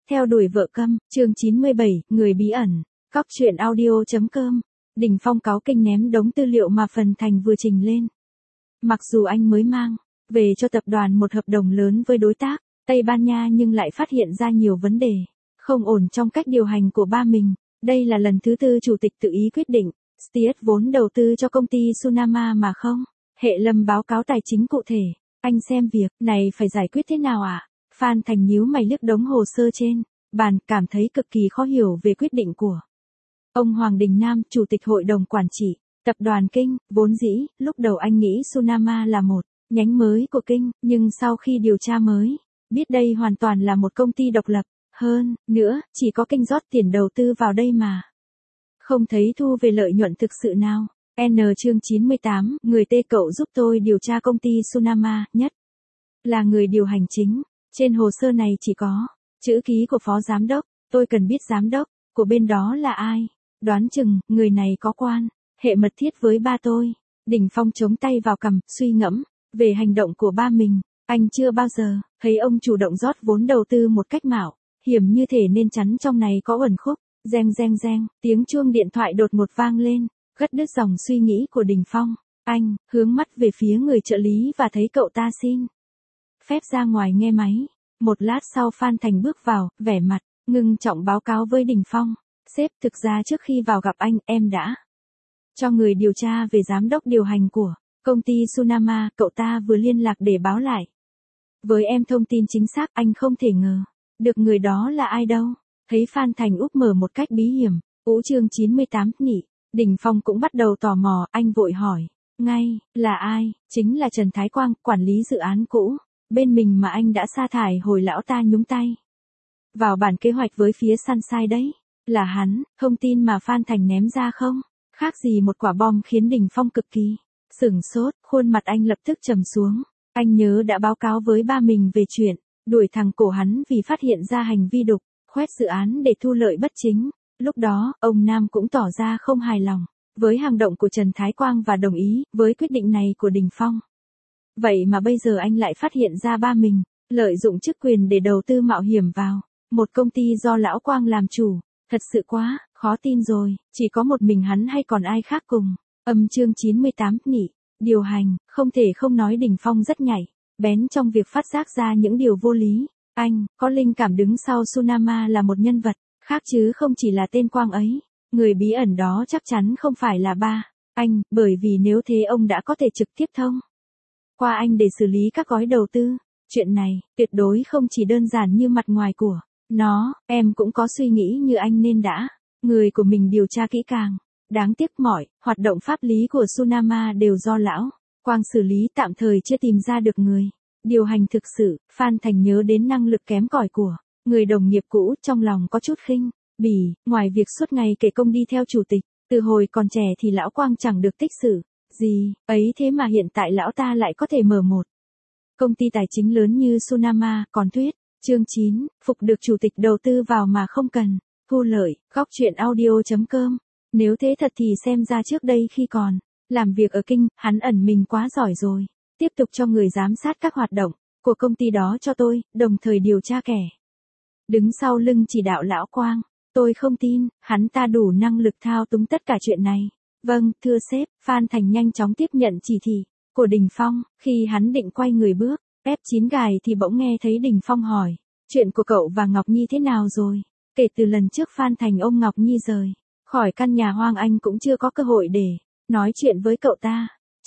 Theo đuổi vợ câm, chương 97, người bí ẩn. Cóc truyện audio.com. Đình Phong cáu kinh ném đống tư liệu mà Phần Thành vừa trình lên. Mặc dù anh mới mang về cho tập đoàn một hợp đồng lớn với đối tác Tây Ban Nha nhưng lại phát hiện ra nhiều vấn đề không ổn trong cách điều hành của ba mình. Đây là lần thứ tư chủ tịch tự ý quyết định Stiết vốn đầu tư cho công ty Sunama mà không hệ lâm báo cáo tài chính cụ thể. Anh xem việc này phải giải quyết thế nào ạ? Phan Thành nhíu mày liếc đống hồ sơ trên bàn, cảm thấy cực kỳ khó hiểu về quyết định của ông Hoàng Đình Nam, chủ tịch hội đồng quản trị tập đoàn Kinh. Vốn dĩ lúc đầu anh nghĩ Sunama là một nhánh mới của Kinh, nhưng sau khi điều tra mới biết đây hoàn toàn là một công ty độc lập. Hơn nữa, chỉ có Kinh rót tiền đầu tư vào đây mà không thấy thu về lợi nhuận thực sự nào. Chương 98, người Tê cậu giúp tôi điều tra công ty Sunama, nhất là người điều hành chính. Trên hồ sơ này chỉ có chữ ký của phó giám đốc, tôi cần biết giám đốc của bên đó là ai. Đoán chừng, người này có quan hệ mật thiết với ba tôi. Đình Phong chống tay vào cằm, suy ngẫm về hành động của ba mình. Anh chưa bao giờ thấy ông chủ động rót vốn đầu tư một cách mạo hiểm như thể nên chắn trong này có uẩn khúc. Reng reng reng, tiếng chuông điện thoại đột ngột vang lên, cắt đứt dòng suy nghĩ của Đình Phong. Anh hướng mắt về phía người trợ lý và thấy cậu ta xin phép ra ngoài nghe máy. Một lát sau Phan Thành bước vào, vẻ mặt ngưng trọng báo cáo với Đình Phong. Sếp, thực ra trước khi vào gặp anh, em đã cho người điều tra về giám đốc điều hành của công ty Sunama. Cậu ta vừa liên lạc để báo lại với em thông tin chính xác. Anh không thể ngờ được người đó là ai đâu. Thấy Phan Thành úp mở một cách bí hiểm. Chương 98 nhỉ. Đình Phong cũng bắt đầu tò mò, anh vội hỏi ngay, là ai? Chính là Trần Thái Quang, quản lý dự án cũ bên mình mà anh đã sa thải hồi lão ta nhúng tay vào bản kế hoạch với phía Sunshine đấy. Là hắn. Thông tin mà Phan Thành ném ra không khác gì một quả bom, khiến Đình Phong cực kỳ sửng sốt, khuôn mặt anh lập tức trầm xuống. Anh nhớ đã báo cáo với ba mình về chuyện đuổi thằng cổ hắn vì phát hiện ra hành vi đục khoét dự án để thu lợi bất chính. Lúc đó, ông Nam cũng tỏ ra không hài lòng với hành động của Trần Thái Quang và đồng ý với quyết định này của Đình Phong. Vậy mà bây giờ anh lại phát hiện ra ba mình lợi dụng chức quyền để đầu tư mạo hiểm vào một công ty do lão Quang làm chủ. Thật sự quá khó tin rồi, chỉ có một mình hắn hay còn ai khác cùng. Chương 98 nhỉ. Điều hành, không thể không nói Đình Phong rất nhạy bén trong việc phát giác ra những điều vô lý. Anh có linh cảm đứng sau Sunama là một nhân vật khác chứ không chỉ là tên Quang ấy. Người bí ẩn đó chắc chắn không phải là ba anh, bởi vì nếu thế ông đã có thể trực tiếp thông qua anh để xử lý các gói đầu tư. Chuyện này tuyệt đối không chỉ đơn giản như mặt ngoài của nó. Em cũng có suy nghĩ như anh nên đã người của mình điều tra kỹ càng. Đáng tiếc mọi hoạt động pháp lý của Sunama đều do lão Quang xử lý, tạm thời chưa tìm ra được người điều hành thực sự. Phan Thành nhớ đến năng lực kém cỏi của người đồng nghiệp cũ, trong lòng có chút khinh bỉ. Ngoài việc suốt ngày kể công đi theo chủ tịch, từ hồi còn trẻ thì lão Quang chẳng được tích sự gì ấy, thế mà hiện tại lão ta lại có thể mở một công ty tài chính lớn như Sunama. Còn Thuyết, chương 9, phục được chủ tịch đầu tư vào mà không cần thu lợi. Cóc truyện audio.com. Nếu thế thật thì xem ra trước đây khi còn làm việc ở Kinh, hắn ẩn mình quá giỏi rồi. Tiếp tục cho người giám sát các hoạt động của công ty đó cho tôi, đồng thời điều tra kẻ đứng sau lưng chỉ đạo lão Quang. Tôi không tin hắn ta đủ năng lực thao túng tất cả chuyện này. Vâng, thưa sếp. Phan Thành nhanh chóng tiếp nhận chỉ thị của Đình Phong. Khi hắn định quay người bước ép chín gài thì bỗng nghe thấy Đình Phong hỏi, chuyện của cậu và Ngọc Nhi thế nào rồi? Kể từ lần trước Phan Thành ôm Ngọc Nhi rời khỏi căn nhà hoang, anh cũng chưa có cơ hội để nói chuyện với cậu ta.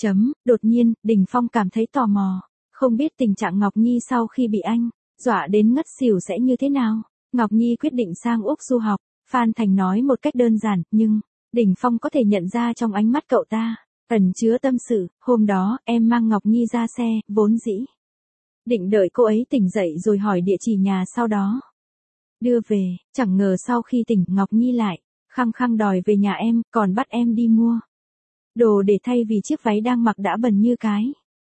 Đột nhiên, Đình Phong cảm thấy tò mò, không biết tình trạng Ngọc Nhi sau khi bị anh dọa đến ngất xỉu sẽ như thế nào. Ngọc Nhi quyết định sang Úc du học. Phan Thành nói một cách đơn giản, nhưng Đình Phong có thể nhận ra trong ánh mắt cậu ta ẩn chứa tâm sự. Hôm đó, em mang Ngọc Nhi ra xe, vốn dĩ định đợi cô ấy tỉnh dậy rồi hỏi địa chỉ nhà sau đó đưa về. Chẳng ngờ sau khi tỉnh, Ngọc Nhi lại khăng khăng đòi về nhà em, còn bắt em đi mua đồ để thay vì chiếc váy đang mặc đã bẩn như cái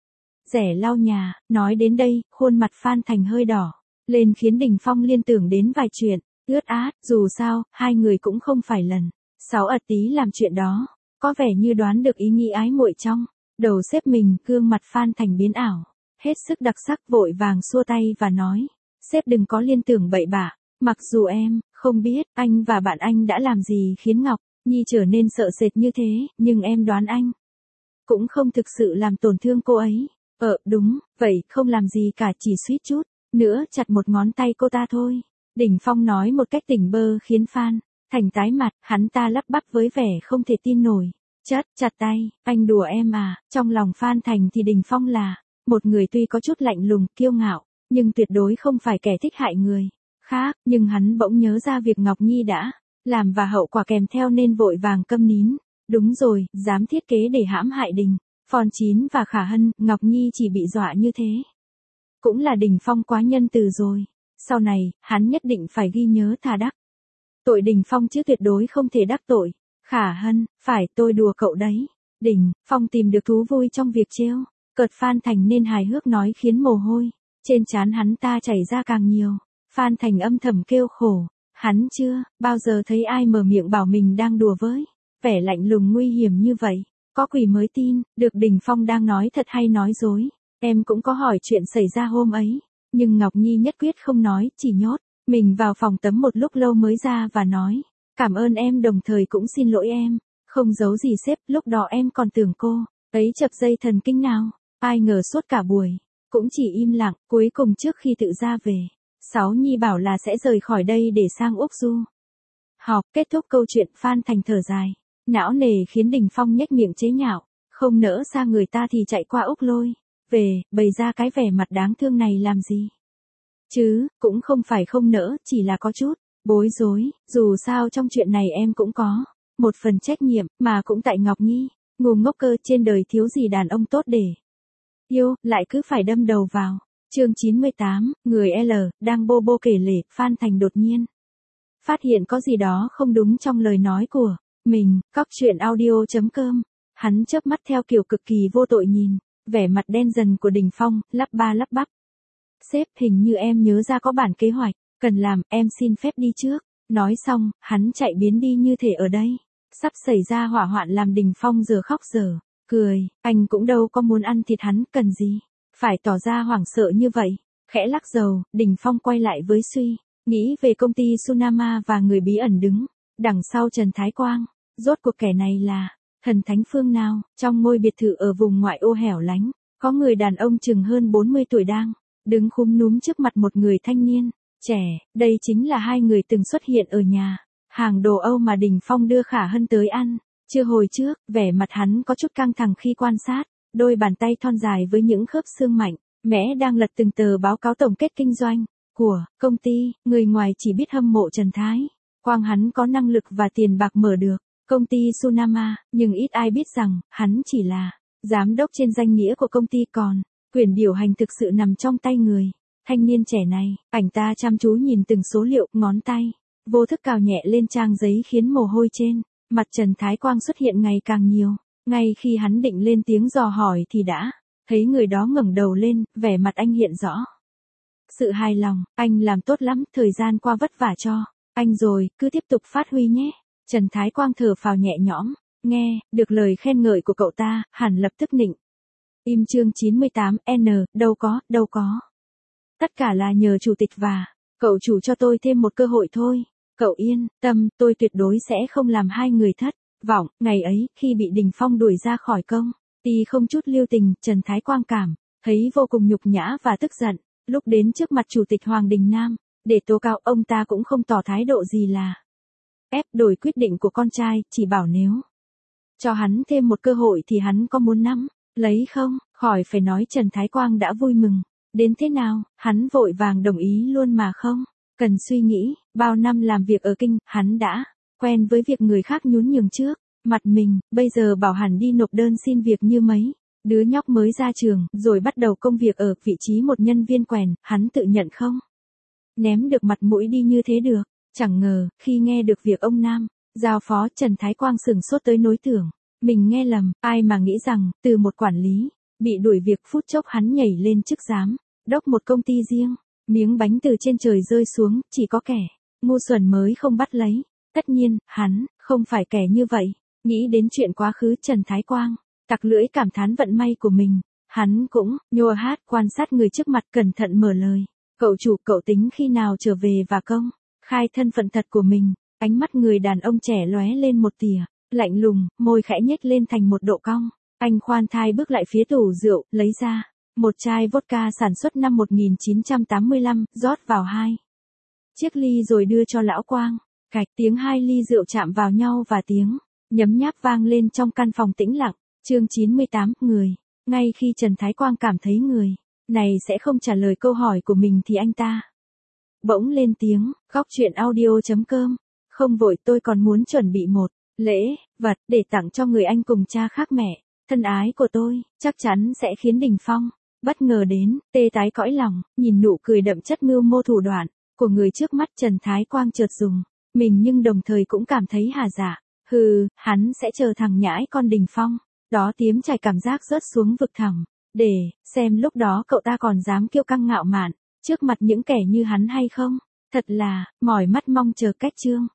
rẻ lau nhà. Nói đến đây, khuôn mặt Phan Thành hơi đỏ lên, khiến Đình Phong liên tưởng đến vài chuyện ướt át. Dù sao, hai người cũng không phải lần sáu ật tí làm chuyện đó. Có vẻ như đoán được ý nghĩ ái muội trong đầu sếp mình. Gương mặt Phan Thành biến ảo hết sức đặc sắc, vội vàng xua tay và nói, sếp đừng có liên tưởng bậy bạ. Mặc dù em không biết anh và bạn anh đã làm gì khiến Ngọc Nhi trở nên sợ sệt như thế, nhưng em đoán anh cũng không thực sự làm tổn thương cô ấy. Đúng, vậy không làm gì cả, chỉ suýt chút nữa chặt một ngón tay cô ta thôi. Đình Phong nói một cách tỉnh bơ khiến Phan Thành tái mặt, hắn ta lắp bắp với vẻ không thể tin nổi. Chặt tay, anh đùa em à? Trong lòng Phan Thành thì Đình Phong là một người tuy có chút lạnh lùng, kiêu ngạo, nhưng tuyệt đối không phải kẻ thích hại người khác, nhưng hắn bỗng nhớ ra việc Ngọc Nhi đã làm và hậu quả kèm theo nên vội vàng câm nín. Đúng rồi, dám thiết kế để hãm hại Đình Phong Chín và Khả Hân, Ngọc Nhi chỉ bị dọa như thế cũng là Đình Phong quá nhân từ rồi. Sau này, hắn nhất định phải ghi nhớ thà đắc tội Đình Phong chứ tuyệt đối không thể đắc tội Khả Hân. Phải, tôi đùa cậu đấy. Đình Phong tìm được thú vui trong việc trêu cợt Phan Thành nên hài hước nói khiến mồ hôi trên trán hắn ta chảy ra càng nhiều. Phan Thành âm thầm kêu khổ, hắn chưa bao giờ thấy ai mở miệng bảo mình đang đùa với vẻ lạnh lùng nguy hiểm như vậy. Có quỷ mới tin được Đình Phong đang nói thật hay nói dối. Em cũng có hỏi chuyện xảy ra hôm ấy, nhưng Ngọc Nhi nhất quyết không nói, chỉ nhốt mình vào phòng tắm một lúc lâu mới ra và nói cảm ơn em, đồng thời cũng xin lỗi em. Không giấu gì sếp, lúc đó em còn tưởng cô ấy chập dây thần kinh nào. Ai ngờ suốt cả buổi cũng chỉ im lặng. Cuối cùng trước khi tự ra về, Sáu Nhi bảo là sẽ rời khỏi đây để sang Úc du học. Kết thúc câu chuyện, Phan Thành thở dài não nề khiến Đình Phong nhếch miệng chế nhạo. Không nỡ xa người ta thì chạy qua Úc Lôi về, bày ra cái vẻ mặt đáng thương này làm gì chứ? Cũng không phải không nỡ, chỉ là có chút bối rối. Dù sao trong chuyện này em cũng có một phần trách nhiệm, mà cũng tại Ngọc Nhi. Ngu ngốc cơ, trên đời thiếu gì đàn ông tốt để yêu, lại cứ phải đâm đầu vào. Chương 98, người L, đang bô bô kể lể, Phan Thành đột nhiên phát hiện có gì đó không đúng trong lời nói của mình. Cóc truyện audio.com. Hắn chớp mắt theo kiểu cực kỳ vô tội nhìn vẻ mặt đen dần của Đình Phong, lắp ba lắp bắp. Sếp, hình như em nhớ ra có bản kế hoạch cần làm, em xin phép đi trước. Nói xong, hắn chạy biến đi như thể ở đây sắp xảy ra hỏa hoạn làm Đình Phong giờ khóc giờ cười. Anh cũng đâu có muốn ăn thịt hắn, cần gì phải tỏ ra hoảng sợ như vậy. Khẽ lắc đầu, Đình Phong quay lại với suy nghĩ về công ty Sunama và người bí ẩn đứng đằng sau Trần Thái Quang. Rốt cuộc kẻ này là thần thánh phương nào? Trong ngôi biệt thự ở vùng ngoại ô hẻo lánh, có người đàn ông chừng hơn 40 tuổi đang đứng khúm núm trước mặt một người thanh niên trẻ. Đây chính là hai người từng xuất hiện ở nhà hàng đồ Âu mà Đình Phong đưa Khả Hân tới ăn trưa hồi trước. Vẻ mặt hắn có chút căng thẳng khi quan sát đôi bàn tay thon dài với những khớp xương mạnh mẽ đang lật từng tờ báo cáo tổng kết kinh doanh của công ty. Người ngoài chỉ biết hâm mộ Trần Thái Quang, hắn có năng lực và tiền bạc mở được công ty Sunama, nhưng ít ai biết rằng hắn chỉ là giám đốc trên danh nghĩa của công ty, còn quyền điều hành thực sự nằm trong tay người thanh niên trẻ này. Ảnh ta chăm chú nhìn từng số liệu, ngón tay vô thức cào nhẹ lên trang giấy khiến mồ hôi trên mặt Trần Thái Quang xuất hiện ngày càng nhiều. Ngay khi hắn định lên tiếng dò hỏi thì đã thấy người đó ngẩng đầu lên, vẻ mặt anh hiện rõ sự hài lòng. Anh làm tốt lắm, thời gian qua vất vả cho anh rồi, cứ tiếp tục phát huy nhé. Trần Thái Quang thở phào nhẹ nhõm, nghe được lời khen ngợi của cậu ta, hẳn lập tức nịnh im. Chương 98, đâu có. Tất cả là nhờ chủ tịch và cậu chủ cho tôi thêm một cơ hội thôi. Cậu yên tâm, tôi tuyệt đối sẽ không làm hai người thất vọng. Ngày ấy, khi bị Đình Phong đuổi ra khỏi công ty không chút lưu tình, Trần Thái Quang cảm thấy vô cùng nhục nhã và tức giận. Lúc đến trước mặt Chủ tịch Hoàng Đình Nam để tố cáo, ông ta cũng không tỏ thái độ gì là ép đổi quyết định của con trai, chỉ bảo nếu cho hắn thêm một cơ hội thì hắn có muốn nắm lấy không. Khỏi phải nói Trần Thái Quang đã vui mừng đến thế nào, hắn vội vàng đồng ý luôn mà không cần suy nghĩ. Bao năm làm việc ở kinh, hắn đã quen với việc người khác nhún nhường trước mặt mình, bây giờ bảo hắn đi nộp đơn xin việc như mấy đứa nhóc mới ra trường, rồi bắt đầu công việc ở vị trí một nhân viên quèn, hắn tự nhận không ném được mặt mũi đi như thế được. Chẳng ngờ, khi nghe được việc ông Nam giao phó, Trần Thái Quang sửng sốt tới nỗi tưởng mình nghe lầm. Ai mà nghĩ rằng, từ một quản lý bị đuổi việc, phút chốc hắn nhảy lên chức giám đốc một công ty riêng. Miếng bánh từ trên trời rơi xuống, chỉ có kẻ ngu xuẩn mới không bắt lấy. Tất nhiên, hắn không phải kẻ như vậy. Nghĩ đến chuyện quá khứ, Trần Thái Quang tặc lưỡi cảm thán vận may của mình. Hắn cũng nhô hát quan sát người trước mặt, cẩn thận mở lời. Cậu chủ, cậu tính khi nào trở về và công khai thân phận thật của mình. Ánh mắt người đàn ông trẻ lóe lên một tia lạnh lùng, môi khẽ nhếch lên thành một độ cong. Anh khoan thai bước lại phía tủ rượu, lấy ra một chai vodka sản xuất năm 1985, rót vào 2 chiếc ly rồi đưa cho lão Quang. Cạch, tiếng 2 ly rượu chạm vào nhau và tiếng nhấm nháp vang lên trong căn phòng tĩnh lặng. Chương 98, người. Ngay khi Trần Thái Quang cảm thấy người này sẽ không trả lời câu hỏi của mình thì anh ta bỗng lên tiếng. Góc truyện audio.com. Không vội, tôi còn muốn chuẩn bị một lễ vật để tặng cho người anh cùng cha khác mẹ thân ái của tôi, chắc chắn sẽ khiến Đình Phong bất ngờ đến, tê tái cõi lòng. Nhìn nụ cười đậm chất mưu mô thủ đoạn của người trước mắt, Trần Thái Quang chợt dùng mình nhưng đồng thời cũng cảm thấy hà dạ. Hừ, hắn sẽ chờ thằng nhãi con Đình Phong đó tiếm chảy cảm giác rớt xuống vực thẳm, để xem lúc đó cậu ta còn dám kiêu căng ngạo mạn trước mặt những kẻ như hắn hay không. Thật là mỏi mắt mong chờ cách chương